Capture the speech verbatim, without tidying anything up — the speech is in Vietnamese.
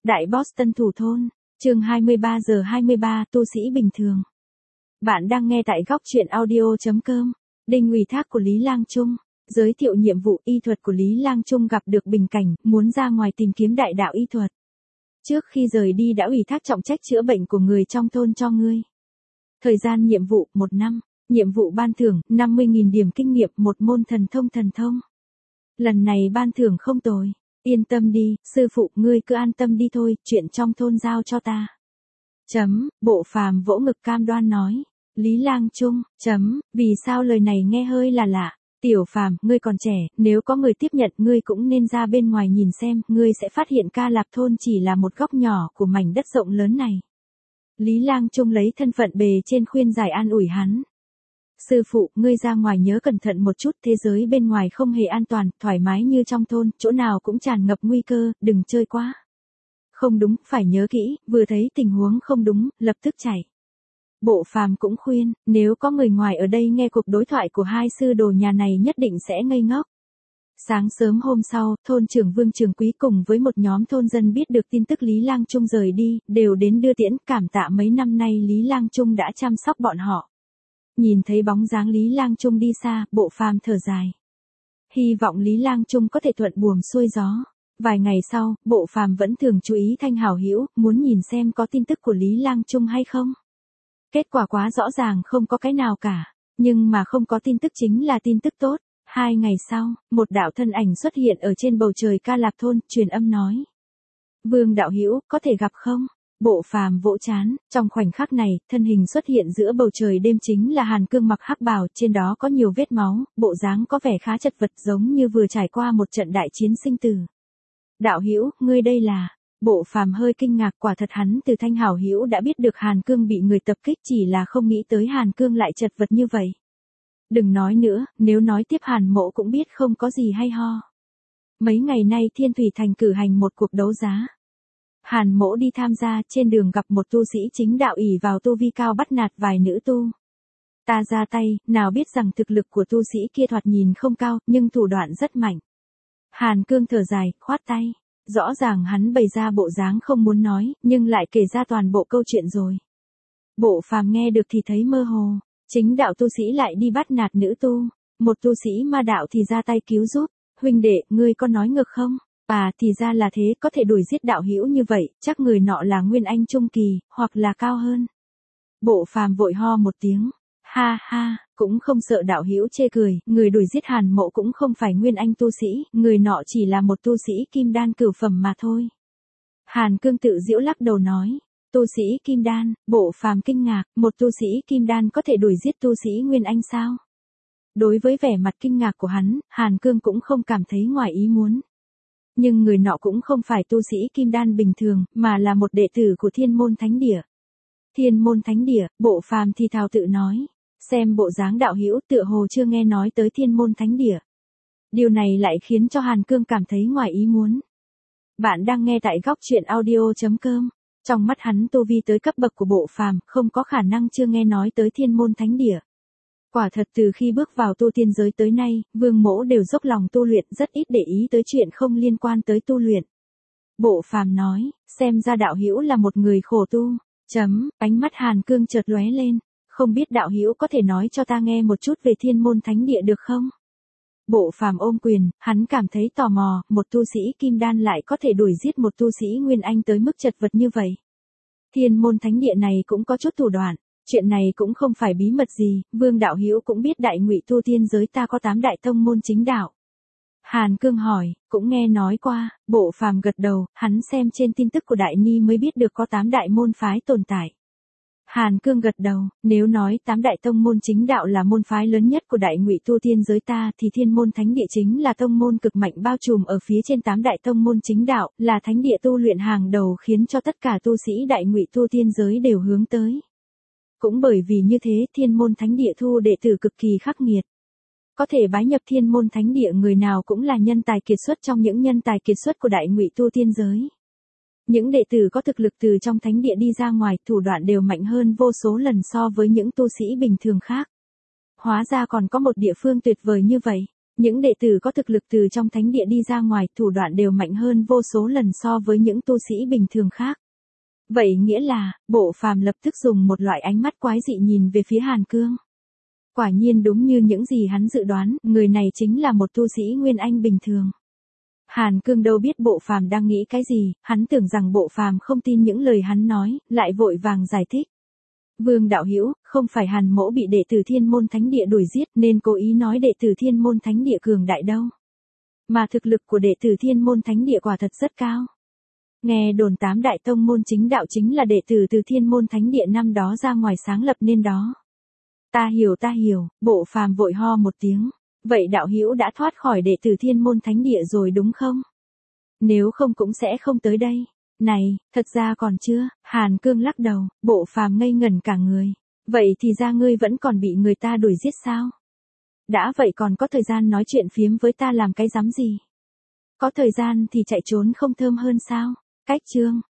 Đại Boston thủ thôn, chương hai mươi ba giờ hai mươi ba, tu sĩ bình thường. Bạn đang nghe tại góc truyện audio chấm com. Đinh ủy thác của Lý Lang Trung. Giới thiệu nhiệm vụ y thuật của Lý Lang Trung gặp được bình cảnh, muốn ra ngoài tìm kiếm đại đạo y thuật. Trước khi rời đi đã ủy thác trọng trách chữa bệnh của người trong thôn cho ngươi. Thời gian nhiệm vụ, một năm. Nhiệm vụ ban thưởng, năm mươi nghìn điểm kinh nghiệm, một môn thần thông thần thông. Lần này ban thưởng không tồi. Yên tâm đi, sư phụ, ngươi cứ an tâm đi thôi, chuyện trong thôn giao cho ta. Chấm, Bộ Phàm vỗ ngực cam đoan nói. Lý Lang Trung, chấm, vì sao lời này nghe hơi là lạ. Tiểu Phàm, ngươi còn trẻ, nếu có người tiếp nhận ngươi cũng nên ra bên ngoài nhìn xem, ngươi sẽ phát hiện Ca Lạp thôn chỉ là một góc nhỏ của mảnh đất rộng lớn này. Lý Lang Trung lấy thân phận bề trên khuyên giải an ủi hắn. Sư phụ, ngươi ra ngoài nhớ cẩn thận một chút, thế giới bên ngoài không hề an toàn, thoải mái như trong thôn, chỗ nào cũng tràn ngập nguy cơ, đừng chơi quá. Không đúng, phải nhớ kỹ, vừa thấy tình huống không đúng, lập tức chạy. Bộ Phàm cũng khuyên, nếu có người ngoài ở đây nghe cuộc đối thoại của hai sư đồ nhà này nhất định sẽ ngây ngốc. Sáng sớm hôm sau, thôn trưởng Vương Trường Quý cùng với một nhóm thôn dân biết được tin tức Lý Lang Trung rời đi, đều đến đưa tiễn, cảm tạ mấy năm nay Lý Lang Trung đã chăm sóc bọn họ. Nhìn thấy bóng dáng Lý Lang Trung đi xa, Bộ Phàm thở dài. Hy vọng Lý Lang Trung có thể thuận buồm xuôi gió. Vài ngày sau, Bộ Phàm vẫn thường chú ý Thanh Hảo Hữu, muốn nhìn xem có tin tức của Lý Lang Trung hay không. Kết quả quá rõ ràng không có cái nào cả, nhưng mà không có tin tức chính là tin tức tốt. Hai ngày sau, một đạo thân ảnh xuất hiện ở trên bầu trời Ca Lạp thôn, truyền âm nói. Vương đạo hữu, có thể gặp không? Bộ Phàm vỗ trán, trong khoảnh khắc này, thân hình xuất hiện giữa bầu trời đêm chính là Hàn Cương mặc hắc bào, trên đó có nhiều vết máu, bộ dáng có vẻ khá chật vật giống như vừa trải qua một trận đại chiến sinh tử. Đạo hữu, ngươi đây là... Bộ Phàm hơi kinh ngạc, quả thật hắn từ Thanh Hảo Hữu đã biết được Hàn Cương bị người tập kích, chỉ là không nghĩ tới Hàn Cương lại chật vật như vậy. Đừng nói nữa, nếu nói tiếp Hàn Mỗ cũng biết không có gì hay ho. Mấy ngày nay Thiên Thủy Thành cử hành một cuộc đấu giá. Hàn Mỗ đi tham gia, trên đường gặp một tu sĩ chính đạo ỷ vào tu vi cao bắt nạt vài nữ tu. Ta ra tay, nào biết rằng thực lực của tu sĩ kia thoạt nhìn không cao, nhưng thủ đoạn rất mạnh. Hàn Cương thở dài, khoát tay. Rõ ràng hắn bày ra bộ dáng không muốn nói, nhưng lại kể ra toàn bộ câu chuyện rồi. Bộ Phàm nghe được thì thấy mơ hồ, chính đạo tu sĩ lại đi bắt nạt nữ tu, một tu sĩ ma đạo thì ra tay cứu giúp. Huynh đệ, ngươi có nói ngược không? À, thì ra là thế, có thể đuổi giết đạo hữu như vậy, chắc người nọ là Nguyên Anh trung kỳ, hoặc là cao hơn. Bộ Phàm vội ho một tiếng, ha ha, cũng không sợ đạo hữu chê cười, người đuổi giết Hàn Mộ cũng không phải Nguyên Anh tu sĩ, người nọ chỉ là một tu sĩ kim đan cửu phẩm mà thôi. Hàn Cương tự giễu lắc đầu nói, tu sĩ kim đan. Bộ Phàm kinh ngạc, một tu sĩ kim đan có thể đuổi giết tu sĩ Nguyên Anh sao? Đối với vẻ mặt kinh ngạc của hắn, Hàn Cương cũng không cảm thấy ngoài ý muốn. Nhưng người nọ cũng không phải tu sĩ kim đan bình thường, mà là một đệ tử của Thiên Môn Thánh Địa. Thiên Môn Thánh Địa, Bộ Phàm thì thào tự nói, xem bộ dáng đạo hữu tựa hồ chưa nghe nói tới Thiên Môn Thánh Địa. Điều này lại khiến cho Hàn Cương cảm thấy ngoài ý muốn. Bạn đang nghe tại góc truyện audio chấm com. Trong mắt hắn tu vi tới cấp bậc của Bộ Phàm, không có khả năng chưa nghe nói tới Thiên Môn Thánh Địa. Quả thật từ khi bước vào tu tiên giới tới nay, Vương Mỗ đều dốc lòng tu luyện, rất ít để ý tới chuyện không liên quan tới tu luyện. Bộ Phàm nói, xem ra đạo hữu là một người khổ tu. Chấm, ánh mắt Hàn Cương chợt lóe lên, không biết đạo hữu có thể nói cho ta nghe một chút về Thiên Môn Thánh Địa được không? Bộ Phàm ôm quyền, hắn cảm thấy tò mò, một tu sĩ kim đan lại có thể đuổi giết một tu sĩ Nguyên Anh tới mức chật vật như vậy. Thiên Môn Thánh Địa này cũng có chút thủ đoạn, chuyện này cũng không phải bí mật gì, Vương đạo hữu cũng biết Đại Ngụy tu tiên giới ta có tám đại tông môn chính đạo. Hàn Cương hỏi, cũng nghe nói qua. Bộ Phàm gật đầu, hắn xem trên tin tức của Đại Ni mới biết được có tám đại môn phái tồn tại. Hàn Cương gật đầu, nếu nói tám đại tông môn chính đạo là môn phái lớn nhất của Đại Ngụy tu tiên giới ta thì Thiên Môn Thánh Địa chính là tông môn cực mạnh bao trùm ở phía trên tám đại tông môn chính đạo, là thánh địa tu luyện hàng đầu khiến cho tất cả tu sĩ Đại Ngụy tu tiên giới đều hướng tới. Cũng bởi vì như thế, Thiên Môn Thánh Địa thu đệ tử cực kỳ khắc nghiệt. Có thể bái nhập Thiên Môn Thánh Địa người nào cũng là nhân tài kiệt xuất trong những nhân tài kiệt xuất của Đại Ngụy tu tiên giới. Những đệ tử có thực lực từ trong thánh địa đi ra ngoài, thủ đoạn đều mạnh hơn vô số lần so với những tu sĩ bình thường khác. Hóa ra còn có một địa phương tuyệt vời như vậy. Những đệ tử có thực lực từ trong thánh địa đi ra ngoài, thủ đoạn đều mạnh hơn vô số lần so với những tu sĩ bình thường khác. Vậy nghĩa là, Bộ Phàm lập tức dùng một loại ánh mắt quái dị nhìn về phía Hàn Cương. Quả nhiên đúng như những gì hắn dự đoán, người này chính là một tu sĩ Nguyên Anh bình thường. Hàn Cương đâu biết Bộ Phàm đang nghĩ cái gì, hắn tưởng rằng Bộ Phàm không tin những lời hắn nói, lại vội vàng giải thích. Vương đạo hữu, không phải Hàn mỗ bị đệ tử Thiên Môn Thánh Địa đuổi giết nên cố ý nói đệ tử Thiên Môn Thánh Địa cường đại đâu. Mà thực lực của đệ tử Thiên Môn Thánh Địa quả thật rất cao. Nghe đồn tám đại tông môn chính đạo chính là đệ tử từ Thiên Môn Thánh Địa năm đó ra ngoài sáng lập nên đó. Ta hiểu ta hiểu, Bộ Phàm vội ho một tiếng. Vậy đạo hữu đã thoát khỏi đệ tử Thiên Môn Thánh Địa rồi đúng không? Nếu không cũng sẽ không tới đây. Này, thật ra còn chưa, Hàn Cương lắc đầu, Bộ Phàm ngây ngẩn cả người. Vậy thì ra ngươi vẫn còn bị người ta đuổi giết sao? Đã vậy còn có thời gian nói chuyện phiếm với ta làm cái dám gì? Có thời gian thì chạy trốn không thơm hơn sao? Cách chương,